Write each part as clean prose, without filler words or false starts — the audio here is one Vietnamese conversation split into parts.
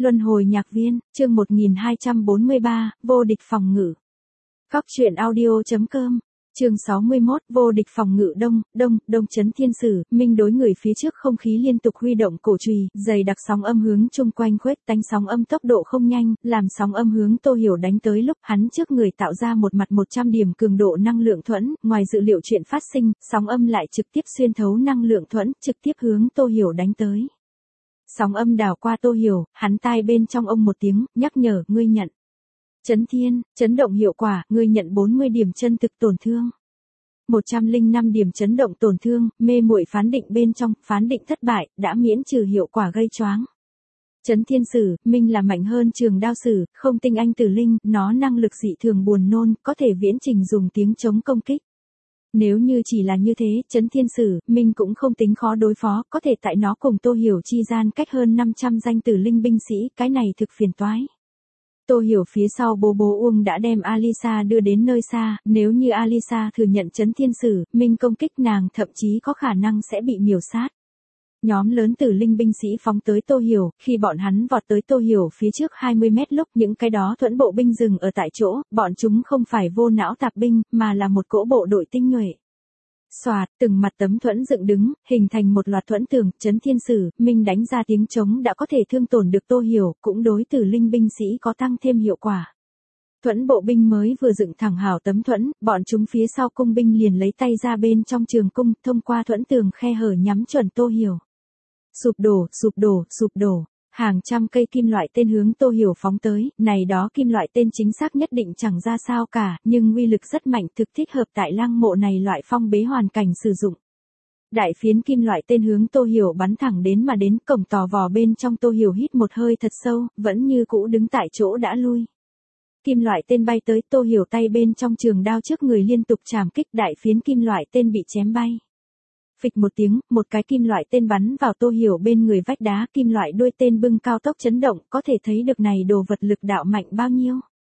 Luân hồi nhạc viên, chương 1243, vô địch phòng ngự. Góc truyện audio.com, chương 61, vô địch phòng ngự đông chấn thiên sử, minh đối người phía trước không khí liên tục huy động cổ chùy, dày đặc sóng âm hướng chung quanh khuếch tán sóng âm tốc độ không nhanh, làm sóng âm hướng Tô Hiểu đánh tới lúc hắn trước người tạo ra một mặt 100 điểm cường độ năng lượng thuẫn, ngoài dự liệu chuyện phát sinh, sóng âm lại trực tiếp xuyên thấu năng lượng thuẫn, trực tiếp hướng Tô Hiểu đánh tới. Sóng âm đảo qua Tô Hiểu, hắn tai bên trong ông một tiếng, nhắc nhở, ngươi nhận. Chấn thiên, chấn động hiệu quả, ngươi nhận 40 điểm chân thực tổn thương. 105 điểm chấn động tổn thương, mê muội phán định bên trong, phán định thất bại, đã miễn trừ hiệu quả gây choáng. Chấn thiên sử, minh là mạnh hơn trường đao sử, không tinh anh tử linh, nó năng lực dị thường buồn nôn, có thể viễn trình dùng tiếng chống công kích. Nếu như chỉ là như thế, chấn thiên sử, minh cũng không tính khó đối phó, có thể tại nó cùng Tô Hiểu chi gian cách hơn 500 danh tử linh binh sĩ, cái này thực phiền toái. Tô Hiểu phía sau bố Uông đã đem Alisa đưa đến nơi xa, nếu như Alisa thừa nhận chấn thiên sử, minh công kích nàng thậm chí có khả năng sẽ bị miểu sát. Nhóm lớn tử linh binh sĩ phóng tới Tô Hiểu, khi bọn hắn vọt tới Tô Hiểu phía trước 20 mét lúc những cái đó thuẫn bộ binh dừng ở tại chỗ, bọn chúng không phải vô não tạp binh, mà là một cỗ bộ đội tinh nhuệ. Xoạt, từng mặt tấm thuẫn dựng đứng, hình thành một loạt thuẫn tường, chấn thiên sử, minh đánh ra tiếng trống đã có thể thương tổn được Tô Hiểu, cũng đối tử linh binh sĩ có tăng thêm hiệu quả. Thuẫn bộ binh mới vừa dựng thẳng hảo tấm thuẫn, bọn chúng phía sau cung binh liền lấy tay ra bên trong trường cung, thông qua thuẫn tường khe hở nhắm chuẩn Tô Hiểu. Sụp đổ, hàng trăm cây kim loại tên hướng Tô Hiểu phóng tới, này đó kim loại tên chính xác nhất định chẳng ra sao cả, nhưng uy lực rất mạnh, thực thích hợp tại lăng mộ này loại phong bế hoàn cảnh sử dụng. Đại phiến kim loại tên hướng Tô Hiểu bắn thẳng đến mà đến, cổng tò vò bên trong Tô Hiểu hít một hơi thật sâu, vẫn như cũ đứng tại chỗ đã lui. Kim loại tên bay tới, Tô Hiểu tay bên trong trường đao trước người liên tục chạm kích, đại phiến kim loại tên bị chém bay. Phịch một tiếng, một cái kim loại tên bắn vào Tô Hiểu bên người vách đá, kim loại đuôi tên bưng cao tốc chấn động, có thể thấy được này đồ vật lực đạo mạnh bao nhiêu.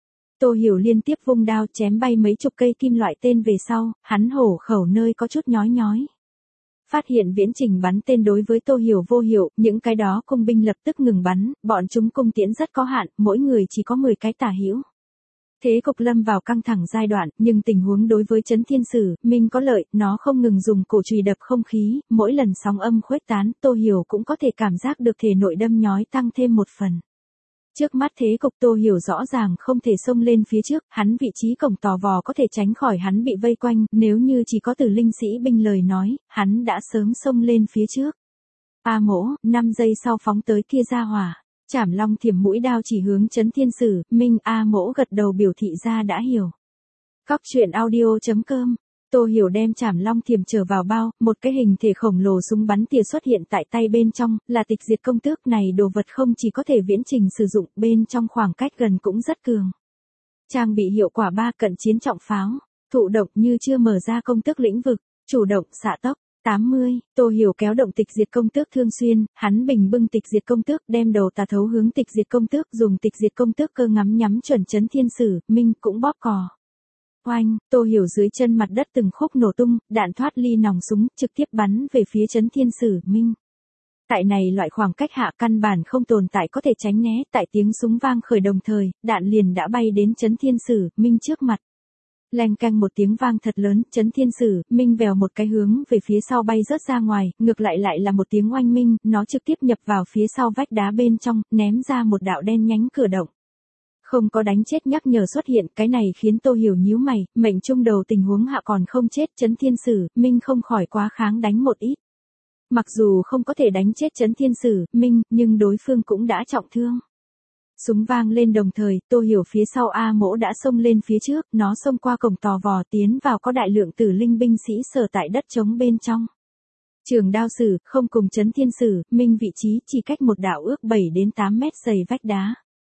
Tô Hiểu liên tiếp vung đao chém bay mấy chục cây kim loại tên về sau, hắn hổ khẩu nơi có chút nhói. Phát hiện viễn trình bắn tên đối với Tô Hiểu vô hiệu, những cái đó cung binh lập tức ngừng bắn, bọn chúng cung tiễn rất có hạn, mỗi người chỉ có 10 cái tả hữu. Thế cục lâm vào căng thẳng giai đoạn, nhưng tình huống đối với chấn thiên sử, minh có lợi, nó không ngừng dùng cổ chùy đập không khí, mỗi lần sóng âm khuếch tán, Tô Hiểu cũng có thể cảm giác được thể nội đâm nhói tăng thêm một phần. Trước mắt thế cục Tô Hiểu rõ ràng không thể xông lên phía trước, hắn vị trí cổng tò vò có thể tránh khỏi hắn bị vây quanh, nếu như chỉ có tử linh sĩ binh lời nói, hắn đã sớm xông lên phía trước. A Mỗ, 5 giây sau phóng tới kia ra hỏa. Trảm long thiểm mũi đao chỉ hướng chấn thiên sử, minh A Mỗ gật đầu biểu thị ra đã hiểu. Góc truyện audio.com, Tô Hiểu đem trảm long thiểm trở vào bao, một cái hình thể khổng lồ súng bắn tỉa xuất hiện tại tay bên trong, là tịch diệt công tước này đồ vật không chỉ có thể viễn trình sử dụng, bên trong khoảng cách gần cũng rất cường. Trang bị hiệu quả 3 cận chiến trọng pháo, thụ động như chưa mở ra công tước lĩnh vực, chủ động xạ tốc. 80, Tô Hiểu kéo động tịch diệt công tước thương xuyên, hắn bình bưng tịch diệt công tước đem đầu tà thấu hướng tịch diệt công tước dùng tịch diệt công tước cơ ngắm nhắm chuẩn chấn thiên sử, minh cũng bóp cò. Oanh, Tô Hiểu dưới chân mặt đất từng khúc nổ tung, đạn thoát ly nòng súng, trực tiếp bắn về phía chấn thiên sử, minh. Tại này loại khoảng cách hạ căn bản không tồn tại có thể tránh né, tại tiếng súng vang khởi đồng thời, đạn liền đã bay đến chấn thiên sử, minh trước mặt. Leng canh một tiếng vang thật lớn, chấn thiên sử, minh vèo một cái hướng về phía sau bay rớt ra ngoài, ngược lại là một tiếng oanh minh, nó trực tiếp nhập vào phía sau vách đá bên trong, ném ra một đạo đen nhánh cửa động. Không có đánh chết nhắc nhở xuất hiện, cái này khiến Tô Hiểu nhíu mày, mệnh trung đầu tình huống hạ còn không chết, chấn thiên sử, minh không khỏi quá kháng đánh một ít. Mặc dù không có thể đánh chết chấn thiên sử, minh, nhưng đối phương cũng đã trọng thương. Súng vang lên đồng thời, Tô Hiểu phía sau A Mỗ đã xông lên phía trước, nó xông qua cổng tò vò tiến vào có đại lượng tử linh binh sĩ sở tại đất trống bên trong. Trường đao sử, không cùng chấn thiên sử, minh vị trí chỉ cách một đạo ước 7 đến 8 mét dày vách đá.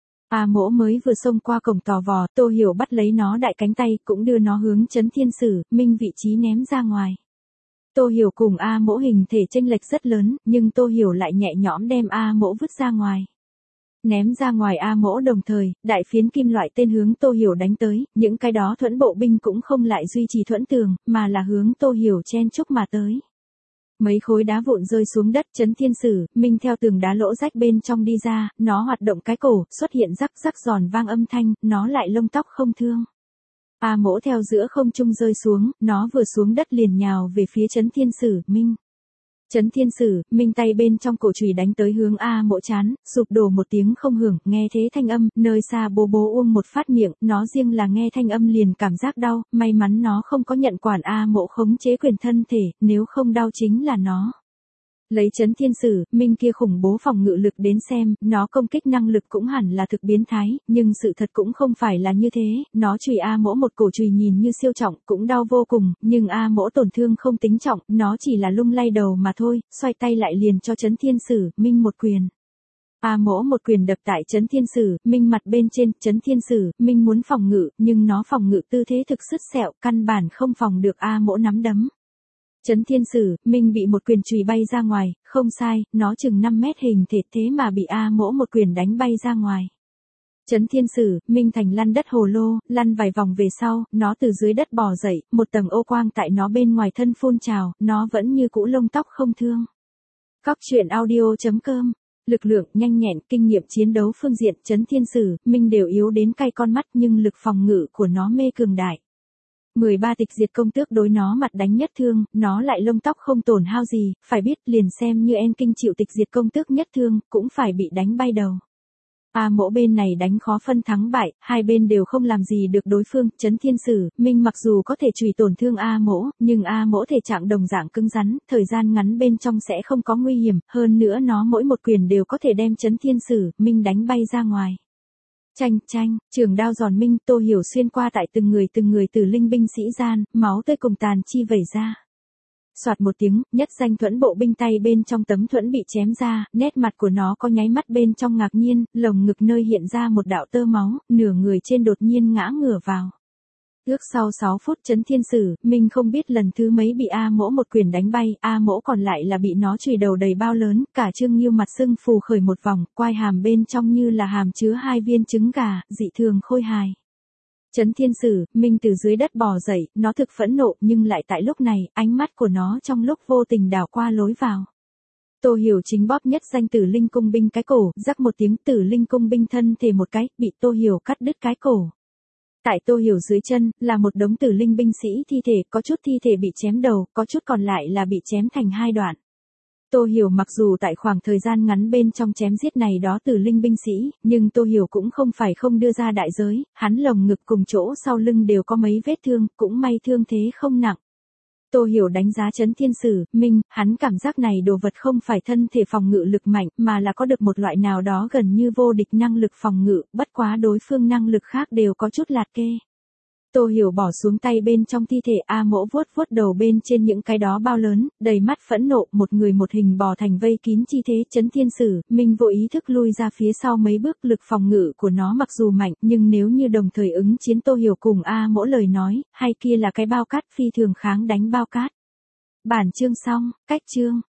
A Mỗ mới vừa xông qua cổng tò vò, Tô Hiểu bắt lấy nó đại cánh tay, cũng đưa nó hướng chấn thiên sử, minh vị trí ném ra ngoài. Tô Hiểu cùng A Mỗ hình thể chênh lệch rất lớn, nhưng Tô Hiểu lại nhẹ nhõm đem A Mỗ vứt ra ngoài. Ném ra ngoài A Mỗ đồng thời, đại phiến kim loại tên hướng Tô Hiểu đánh tới, những cái đó thuẫn bộ binh cũng không lại duy trì thuẫn tường, mà là hướng Tô Hiểu chen chúc mà tới. Mấy khối đá vụn rơi xuống đất, Trấn Thiên Sử Minh theo tường đá lỗ rách bên trong đi ra, nó hoạt động cái cổ, xuất hiện rắc rắc giòn vang âm thanh, nó lại lông tóc không thương. A Mỗ theo giữa không trung rơi xuống, nó vừa xuống đất liền nhào về phía Trấn Thiên Sử Minh. Trấn Thiên Sử Minh tay bên trong cổ chùy đánh tới hướng A Mỗ trán, sụp đổ một tiếng không hưởng, nghe thế thanh âm, nơi xa bố bố uông một phát miệng, nó riêng là nghe thanh âm liền cảm giác đau, may mắn nó không có nhận quản A Mỗ khống chế quyền thân thể, nếu không đau chính là nó. Lấy Trấn Thiên Sử Minh kia khủng bố phòng ngự lực đến xem, nó công kích năng lực cũng hẳn là thực biến thái, nhưng sự thật cũng không phải là như thế, nó chùy A Mỗ một cổ chùy nhìn như siêu trọng, cũng đau vô cùng, nhưng A Mỗ tổn thương không tính trọng, nó chỉ là lung lay đầu mà thôi, xoay tay lại liền cho Trấn Thiên Sử Minh một quyền. A Mỗ một quyền đập tại Trấn Thiên Sử Minh mặt bên trên, Trấn Thiên Sử Minh muốn phòng ngự, nhưng nó phòng ngự tư thế thực sứt sẹo, căn bản không phòng được A Mỗ nắm đấm. Trấn Thiên Sử Minh bị một quyền chùy bay ra ngoài, không sai, nó chừng 5 mét hình thể thế mà bị A Mỗ một quyền đánh bay ra ngoài. Trấn Thiên Sử Minh thành lăn đất hồ lô, lăn vài vòng về sau, nó từ dưới đất bò dậy, một tầng ô quang tại nó bên ngoài thân phun trào, nó vẫn như cũ lông tóc không thương. Cóc truyện audio.com. Lực lượng, nhanh nhẹn, kinh nghiệm chiến đấu phương diện Trấn Thiên Sử Minh đều yếu đến cay con mắt, nhưng lực phòng ngự của nó mê cường đại. 13 tịch diệt công tước đối nó mặt đánh nhất thương, nó lại lông tóc không tổn hao gì, phải biết liền xem như En Kinh chịu tịch diệt công tước nhất thương, cũng phải bị đánh bay đầu. A Mỗ bên này đánh khó phân thắng bại, hai bên đều không làm gì được đối phương, Trấn Thiên Sử Minh mặc dù có thể chùy tổn thương A Mỗ, nhưng A Mỗ thể trạng đồng dạng cứng rắn, thời gian ngắn bên trong sẽ không có nguy hiểm, hơn nữa nó mỗi một quyền đều có thể đem Trấn Thiên Sử Minh đánh bay ra ngoài. Chanh, chanh, trường đao giòn minh, Tô Hiểu xuyên qua tại từng người từ linh binh sĩ gian, máu tươi cùng tàn chi vẩy ra. Soạt một tiếng, nhất danh thuẫn bộ binh tay bên trong tấm thuẫn bị chém ra, nét mặt của nó có nháy mắt bên trong ngạc nhiên, lồng ngực nơi hiện ra một đạo tơ máu, nửa người trên đột nhiên ngã ngửa vào. Ước sau 6 phút Trấn Thiên Sử Minh không biết lần thứ mấy bị A Mỗ một quyền đánh bay, A Mỗ còn lại là bị nó chùy đầu đầy bao lớn, cả Trương Nghiêu mặt sưng phù khởi một vòng, quai hàm bên trong như là hàm chứa 2 viên trứng gà, dị thường khôi hài. Trấn Thiên Sử Minh từ dưới đất bò dậy, nó thực phẫn nộ, nhưng lại tại lúc này, ánh mắt của nó trong lúc vô tình đảo qua lối vào. Tô Hiểu chính bóp nhất danh Tử Linh cung binh cái cổ, rắc một tiếng, Tử Linh cung binh thân thể một cái, bị Tô Hiểu cắt đứt cái cổ. Tại Tô Hiểu dưới chân, là một đống tử linh binh sĩ thi thể, có chút thi thể bị chém đầu, có chút còn lại là bị chém thành 2 đoạn. Tô Hiểu mặc dù tại khoảng thời gian ngắn bên trong chém giết này đó tử linh binh sĩ, nhưng Tô Hiểu cũng không phải không đưa ra đại giới, hắn lồng ngực cùng chỗ sau lưng đều có mấy vết thương, cũng may thương thế không nặng. Tô Hiểu đánh giá Trấn Thiên Sử Minh, hắn cảm giác này đồ vật không phải thân thể phòng ngự lực mạnh, mà là có được một loại nào đó gần như vô địch năng lực phòng ngự, bất quá đối phương năng lực khác đều có chút lạt kê. Tô Hiểu bỏ xuống tay bên trong thi thể, A Mỗ vuốt vuốt đầu bên trên những cái đó bao lớn, đầy mắt phẫn nộ, một người một hình bò thành vây kín chi thế. Trấn Thiên Sử Minh vô ý thức lui ra phía sau mấy bước, lực phòng ngự của nó mặc dù mạnh, nhưng nếu như đồng thời ứng chiến Tô Hiểu cùng A Mỗ lời nói, hay kia là cái bao cát phi thường kháng đánh bao cát. Bản chương xong, cách chương.